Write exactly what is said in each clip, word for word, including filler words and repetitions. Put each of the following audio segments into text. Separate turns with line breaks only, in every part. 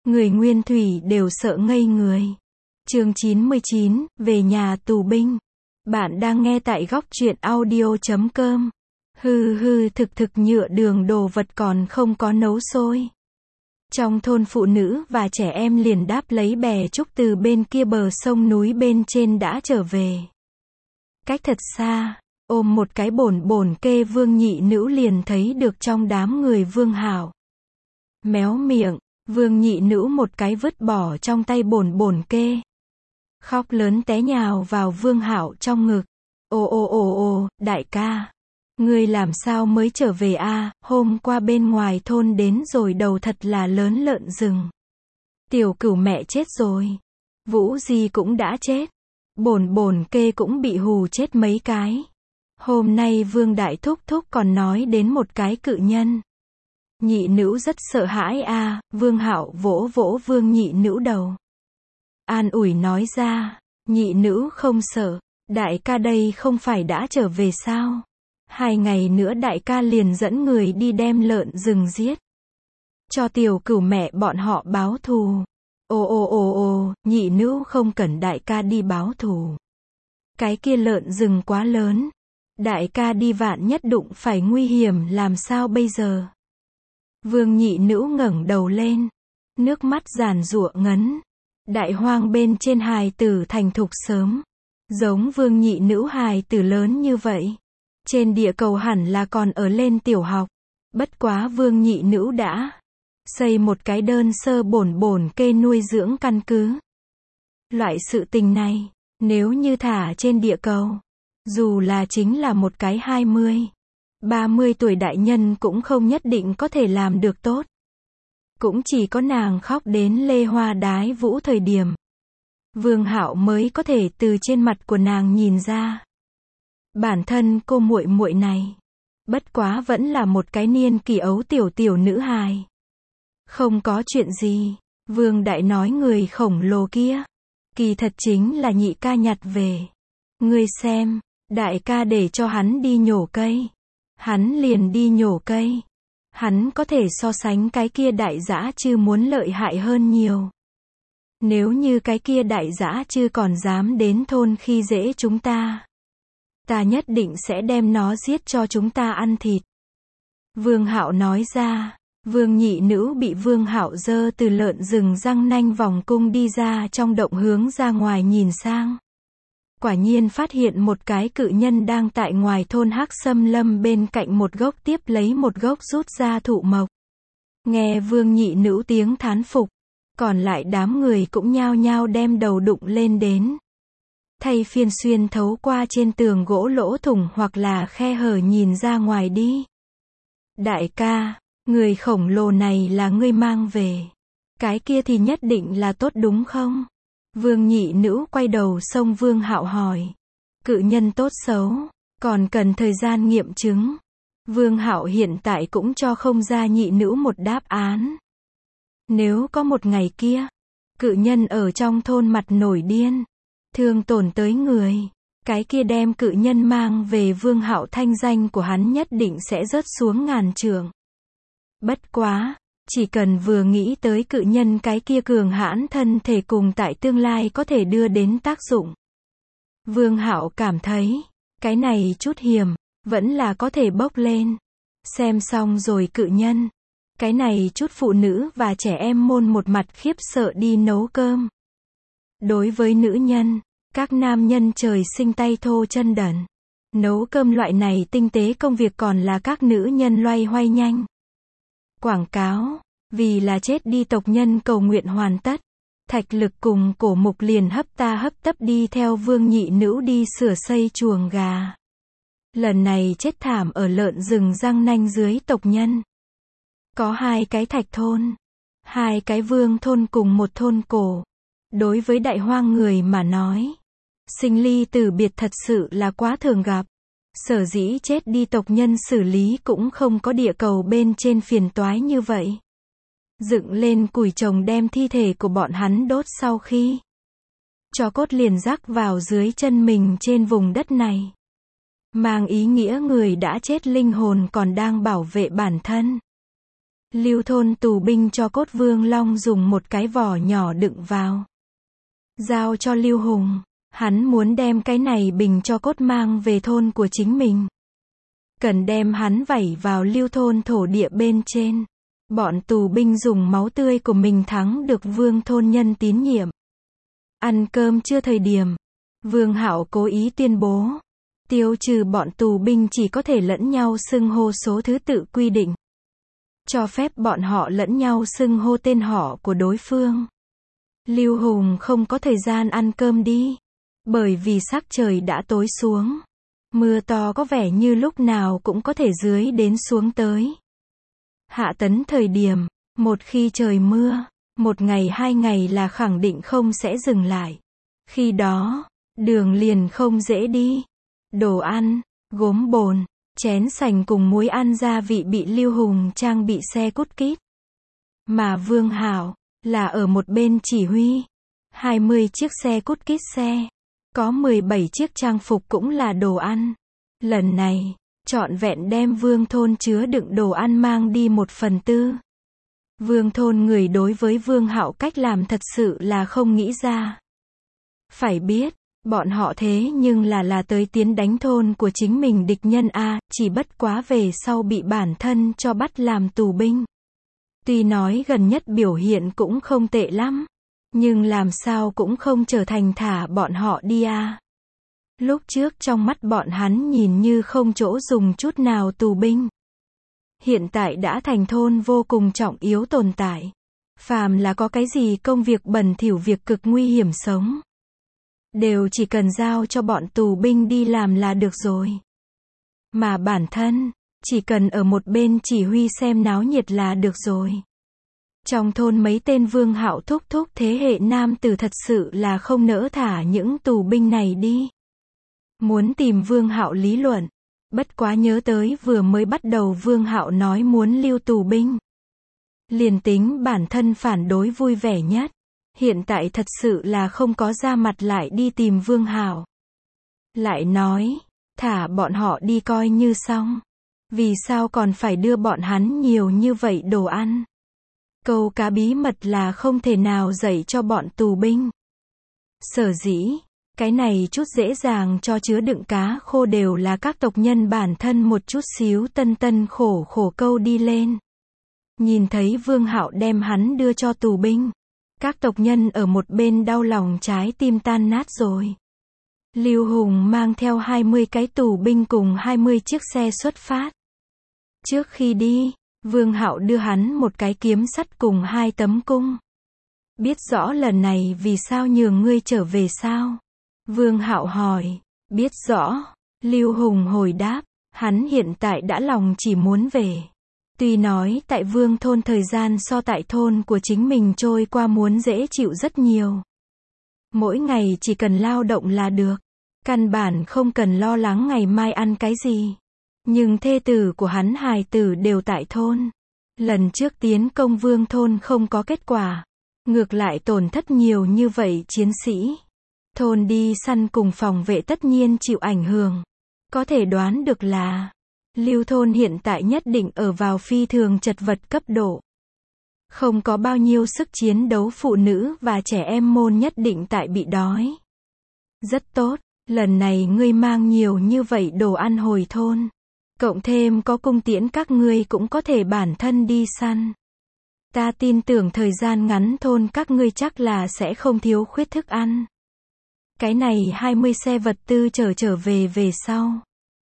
Người nguyên thủy đều sợ ngây người. Chương chín mươi chín, về nhà tù binh. Bạn đang nghe tại góc truyện audio chấm com. Hừ hừ thực thực nhựa đường đồ vật còn không có nấu sôi. Trong thôn phụ nữ và trẻ em liền đáp lấy bè trúc từ bên kia bờ sông núi bên trên đã trở về. Cách thật xa, ôm một cái bồn bồn kê Vương Nhị Nữu liền thấy được trong đám người Vương Hạo. Méo miệng, Vương Nhị Nữu một cái vứt bỏ trong tay bồn bồn kê. Khóc lớn té nhào vào Vương Hạo trong ngực. Ồ ồ ồ ồ, đại ca. Ngươi làm sao mới trở về a? Hôm qua bên ngoài thôn đến rồi đầu thật là lớn lợn rừng. Tiểu Cửu mẹ chết rồi. Vũ Di cũng đã chết. Bồn bồn kê cũng bị hù chết mấy cái. Hôm nay Vương Đại Thúc Thúc còn nói đến một cái cự nhân. Nhị Nữu rất sợ hãi a. Vương Hạo vỗ vỗ Vương Nhị Nữu đầu. An ủi nói ra, Nhị Nữu không sợ, đại ca đây không phải đã trở về sao? Hai ngày nữa đại ca liền dẫn người đi đem lợn rừng giết. Cho Tiểu Cửu mẹ bọn họ báo thù. Ồ ồ ồ ồ, Nhị Nữu không cần đại ca đi báo thù. Cái kia lợn rừng quá lớn. Đại ca đi vạn nhất đụng phải nguy hiểm làm sao bây giờ? Vương Nhị Nữu ngẩng đầu lên. Nước mắt giàn giụa ngấn. Đại hoang bên trên hài tử thành thục sớm. Giống Vương Nhị Nữu hài tử lớn như vậy. Trên địa cầu hẳn là còn ở lên tiểu học. Bất quá Vương Nhị Nữu đã xây một cái đơn sơ bổn bổn kê nuôi dưỡng căn cứ. Loại sự tình này, nếu như thả trên địa cầu, dù là chính là một cái hai mươi, ba mươi tuổi đại nhân cũng không nhất định có thể làm được tốt. Cũng chỉ có nàng khóc đến lê hoa đái vũ thời điểm. Vương Hạo mới có thể từ trên mặt của nàng nhìn ra. Bản thân cô muội muội này, bất quá vẫn là một cái niên kỳ ấu tiểu tiểu nữ hài. Không có chuyện gì, Vương Đại nói người khổng lồ kia. Kỳ thật chính là nhị ca nhặt về. Ngươi xem, đại ca để cho hắn đi nhổ cây. Hắn liền đi nhổ cây. Hắn có thể so sánh cái kia đại dã chư muốn lợi hại hơn nhiều. Nếu như cái kia đại dã chư còn dám đến thôn khi dễ chúng ta, ta nhất định sẽ đem nó giết cho chúng ta ăn thịt. Vương Hạo nói ra. Vương Nhị Nữu bị Vương Hạo giơ từ lợn rừng răng nanh vòng cung đi ra trong động hướng ra ngoài nhìn sang. Quả nhiên phát hiện một cái cự nhân đang tại ngoài thôn Hắc Sâm Lâm bên cạnh một gốc tiếp lấy một gốc rút ra thụ mộc. Nghe Vương Nhị Nữu tiếng thán phục, còn lại đám người cũng nhao nhao đem đầu đụng lên đến. Thay phiên xuyên thấu qua trên tường gỗ lỗ thủng hoặc là khe hở nhìn ra ngoài đi. Đại ca, người khổng lồ này là ngươi mang về. Cái kia thì nhất định là tốt đúng không? Vương Nhị Nữu quay đầu xông Vương Hạo hỏi. Cự nhân tốt xấu, còn cần thời gian nghiệm chứng. Vương Hạo hiện tại cũng cho không ra Nhị Nữu một đáp án. Nếu có một ngày kia, cự nhân ở trong thôn mặt nổi điên, thương tổn tới người, cái kia đem cự nhân mang về Vương Hạo thanh danh của hắn nhất định sẽ rớt xuống ngàn trượng. Bất quá, chỉ cần vừa nghĩ tới cự nhân cái kia cường hãn thân thể cùng tại tương lai có thể đưa đến tác dụng. Vương Hạo cảm thấy, cái này chút hiểm, vẫn là có thể bốc lên. Xem xong rồi cự nhân. Cái này chút phụ nữ và trẻ em môn một mặt khiếp sợ đi nấu cơm. Đối với nữ nhân, các nam nhân trời sinh tay thô chân đần. Nấu cơm loại này tinh tế công việc còn là các nữ nhân loay hoay nhanh. Quảng cáo, vì là chết đi tộc nhân cầu nguyện hoàn tất. Thạch Lực cùng Cổ Mục liền hấp ta hấp tấp đi theo Vương Nhị Nữu đi sửa xây chuồng gà. Lần này chết thảm ở lợn rừng răng nanh dưới tộc nhân. Có hai cái thạch thôn, hai cái vương thôn cùng một thôn cổ. Đối với đại hoang người mà nói, sinh ly tử biệt thật sự là quá thường gặp. Sở dĩ chết đi tộc nhân xử lý cũng không có địa cầu bên trên phiền toái như vậy. Dựng lên củi chồng đem thi thể của bọn hắn đốt sau khi cho cốt liền rắc vào dưới chân mình trên vùng đất này. Mang ý nghĩa người đã chết linh hồn còn đang bảo vệ bản thân. Lưu thôn tù binh cho cốt Vương Long dùng một cái vỏ nhỏ đựng vào. Giao cho Lưu Hùng. Hắn muốn đem cái này bình cho cốt mang về thôn của chính mình. Cần đem hắn vẩy vào Lưu thôn thổ địa bên trên. Bọn tù binh dùng máu tươi của mình thắng được Vương thôn nhân tín nhiệm. Ăn cơm chưa thời điểm. Vương Hạo cố ý tuyên bố. Tiêu trừ bọn tù binh chỉ có thể lẫn nhau xưng hô số thứ tự quy định. Cho phép bọn họ lẫn nhau xưng hô tên họ của đối phương. Lưu Hùng không có thời gian ăn cơm đi. Bởi vì sắc trời đã tối xuống. Mưa to có vẻ như lúc nào cũng có thể dưới đến xuống tới. Hạ tấn thời điểm, một khi trời mưa, một ngày hai ngày là khẳng định không sẽ dừng lại. Khi đó, đường liền không dễ đi. Đồ ăn, gốm bồn, chén sành cùng muối ăn gia vị bị Lưu Hùng trang bị xe cút kít. Mà Vương Hạo, là ở một bên chỉ huy. hai mươi chiếc xe cút kít xe. Có mười bảy chiếc trang phục cũng là đồ ăn. Lần này, trọn vẹn đem Vương thôn chứa đựng đồ ăn mang đi một phần tư. Vương thôn người đối với Vương Hạo cách làm thật sự là không nghĩ ra. Phải biết, bọn họ thế nhưng là là tới tiến đánh thôn của chính mình địch nhân a, chỉ bất quá về sau bị bản thân cho bắt làm tù binh. Tuy nói gần nhất biểu hiện cũng không tệ lắm, nhưng làm sao cũng không trở thành thả bọn họ đi a. Lúc trước trong mắt bọn hắn nhìn như không chỗ dùng chút nào tù binh. Hiện tại đã thành thôn vô cùng trọng yếu tồn tại. Phàm là có cái gì công việc bẩn thỉu việc cực nguy hiểm sống. Đều chỉ cần giao cho bọn tù binh đi làm là được rồi. Mà bản thân, chỉ cần ở một bên chỉ huy xem náo nhiệt là được rồi. Trong thôn mấy tên Vương Hạo thúc thúc thế hệ nam tử thật sự là không nỡ thả những tù binh này đi. Muốn tìm Vương Hạo lý luận. Bất quá nhớ tới vừa mới bắt đầu Vương Hạo nói muốn lưu tù binh. Liền tính bản thân phản đối vui vẻ nhất. Hiện tại thật sự là không có ra mặt lại đi tìm Vương Hạo. Lại nói, thả bọn họ đi coi như xong. Vì sao còn phải đưa bọn hắn nhiều như vậy đồ ăn? Câu cá bí mật là không thể nào dạy cho bọn tù binh. Sở dĩ, cái này chút dễ dàng cho chứa đựng cá khô đều là các tộc nhân bản thân một chút xíu tân tân khổ khổ câu đi lên. Nhìn thấy Vương Hạo đem hắn đưa cho tù binh. Các tộc nhân ở một bên đau lòng trái tim tan nát rồi. Lưu Hùng mang theo hai mươi cái tù binh cùng hai mươi chiếc xe xuất phát. Trước khi đi, Vương Hạo đưa hắn một cái kiếm sắt cùng hai tấm cung. Biết rõ lần này vì sao nhường ngươi trở về sao? Vương Hạo hỏi. Biết rõ. Lưu Hùng hồi đáp. Hắn hiện tại đã lòng chỉ muốn về. Tuy nói tại Vương thôn thời gian so tại thôn của chính mình trôi qua muốn dễ chịu rất nhiều. Mỗi ngày chỉ cần lao động là được. Căn bản không cần lo lắng ngày mai ăn cái gì. Nhưng thê tử của hắn hài tử đều tại thôn. Lần trước tiến công Vương thôn không có kết quả. Ngược lại tổn thất nhiều như vậy chiến sĩ. Thôn đi săn cùng phòng vệ tất nhiên chịu ảnh hưởng. Có thể đoán được là Lưu thôn hiện tại nhất định ở vào phi thường chật vật cấp độ. Không có bao nhiêu sức chiến đấu, phụ nữ và trẻ em môn nhất định tại bị đói. Rất tốt, lần này ngươi mang nhiều như vậy đồ ăn hồi thôn. Cộng thêm có cung tiễn các ngươi cũng có thể bản thân đi săn. Ta tin tưởng thời gian ngắn thôn các ngươi chắc là sẽ không thiếu khuyết thức ăn. Cái này hai mươi xe vật tư trở trở về về sau.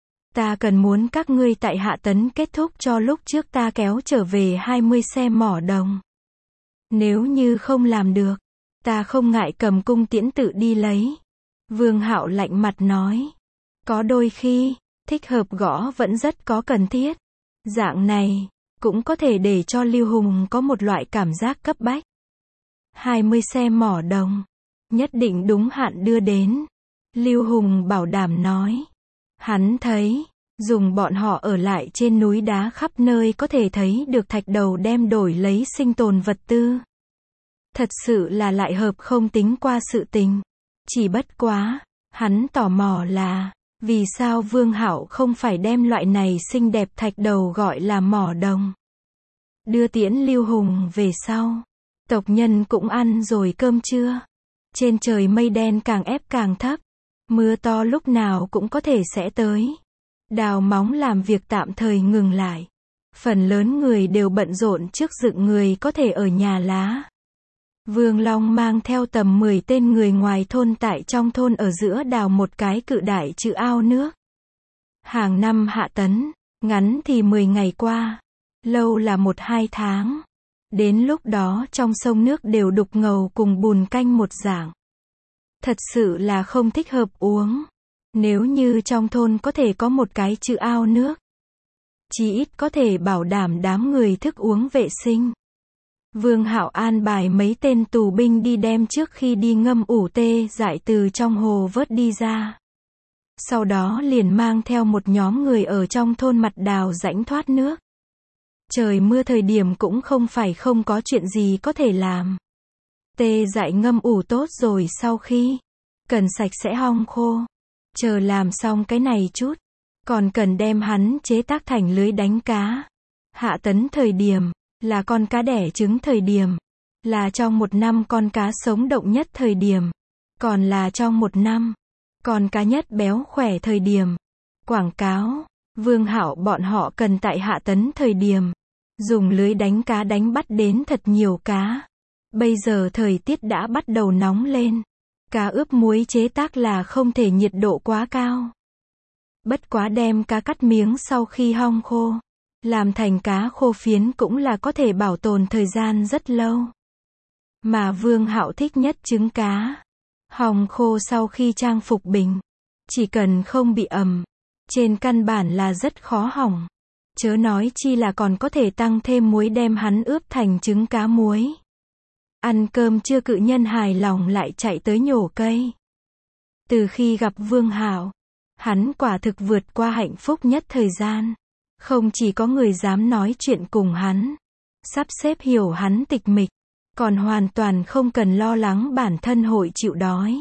Ta cần muốn các ngươi tại Hạ Tấn kết thúc cho lúc trước ta kéo trở về hai mươi xe mỏ đồng. Nếu như không làm được, ta không ngại cầm cung tiễn tự đi lấy. Vương Hạo lạnh mặt nói. Có đôi khi, thích hợp gõ vẫn rất có cần thiết. Dạng này, cũng có thể để cho Lưu Hùng có một loại cảm giác cấp bách. hai mươi xe mỏ đồng, nhất định đúng hạn đưa đến. Lưu Hùng bảo đảm nói. Hắn thấy, dùng bọn họ ở lại trên núi đá khắp nơi có thể thấy được thạch đầu đem đổi lấy sinh tồn vật tư. Thật sự là lại hợp không tính qua sự tình. Chỉ bất quá, hắn tò mò là, vì sao Vương Hạo không phải đem loại này xinh đẹp thạch đầu gọi là mỏ đồng. Đưa tiễn Lưu Hùng về sau. Tộc nhân cũng ăn rồi cơm trưa. Trên trời mây đen càng ép càng thấp. Mưa to lúc nào cũng có thể sẽ tới. Đào móng làm việc tạm thời ngừng lại. Phần lớn người đều bận rộn trước dựng người có thể ở nhà lá. Vương Long mang theo tầm mười tên người ngoài thôn tại trong thôn ở giữa đào một cái cự đại chữ ao nước. Hàng năm hạ tấn, ngắn thì mười ngày qua, lâu là một hai tháng. Đến lúc đó trong sông nước đều đục ngầu cùng bùn canh một dạng. Thật sự là không thích hợp uống. Nếu như trong thôn có thể có một cái chữ ao nước, chí ít có thể bảo đảm đám người thức uống vệ sinh. Vương Hạo an bài mấy tên tù binh đi đem trước khi đi ngâm ủ tê dại từ trong hồ vớt đi ra. Sau đó liền mang theo một nhóm người ở trong thôn mặt đào rãnh thoát nước. Trời mưa thời điểm cũng không phải không có chuyện gì có thể làm. Tê dại ngâm ủ tốt rồi sau khi cần sạch sẽ hong khô. Chờ làm xong cái này chút, còn cần đem hắn chế tác thành lưới đánh cá. Hạ tấn thời điểm, là con cá đẻ trứng thời điểm, là trong một năm con cá sống động nhất thời điểm, còn là trong một năm, con cá nhất béo khỏe thời điểm. Quảng cáo, Vương Hạo bọn họ cần tại hạ tấn thời điểm, dùng lưới đánh cá đánh bắt đến thật nhiều cá. Bây giờ thời tiết đã bắt đầu nóng lên. Cá ướp muối chế tác là không thể nhiệt độ quá cao. Bất quá đem cá cắt miếng sau khi hong khô, làm thành cá khô phiến cũng là có thể bảo tồn thời gian rất lâu. Mà Vương Hạo thích nhất trứng cá. Hong khô sau khi trang phục bình, chỉ cần không bị ẩm, trên căn bản là rất khó hỏng. Chớ nói chi là còn có thể tăng thêm muối đem hắn ướp thành trứng cá muối. Ăn cơm trưa cự nhân hài lòng lại chạy tới nhổ cây. Từ khi gặp Vương Hạo, hắn quả thực vượt qua hạnh phúc nhất thời gian. Không chỉ có người dám nói chuyện cùng hắn, sắp xếp hiểu hắn tịch mịch, còn hoàn toàn không cần lo lắng bản thân hội chịu đói.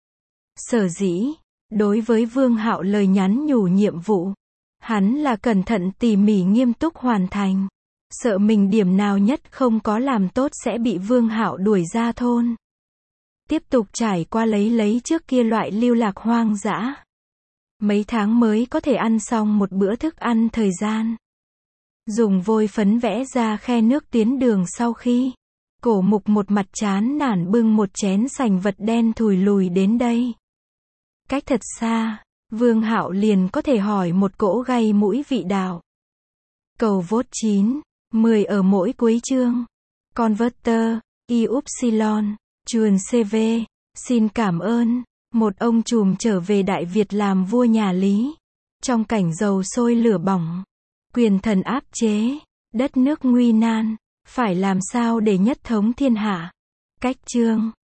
Sở dĩ, đối với Vương Hạo lời nhắn nhủ nhiệm vụ, hắn là cẩn thận tỉ mỉ nghiêm túc hoàn thành. Sợ mình điểm nào nhất không có làm tốt sẽ bị Vương Hạo đuổi ra thôn. Tiếp tục trải qua lấy lấy trước kia loại lưu lạc hoang dã. Mấy tháng mới có thể ăn xong một bữa thức ăn thời gian. Dùng vôi phấn vẽ ra khe nước tiến đường sau khi Cổ Mục một mặt chán nản bưng một chén sành vật đen thùi lùi đến đây. Cách thật xa, Vương Hạo liền có thể hỏi một cỗ gây mũi vị đạo. Cầu vote chín, mười ở mỗi cuối chương. Converter, Y Upsilon, chuồn xê vê, xin cảm ơn. Một ông trùm trở về Đại Việt làm vua nhà Lý. Trong cảnh dầu sôi lửa bỏng, quyền thần áp chế, đất nước nguy nan, phải làm sao để nhất thống thiên hạ. Cách chương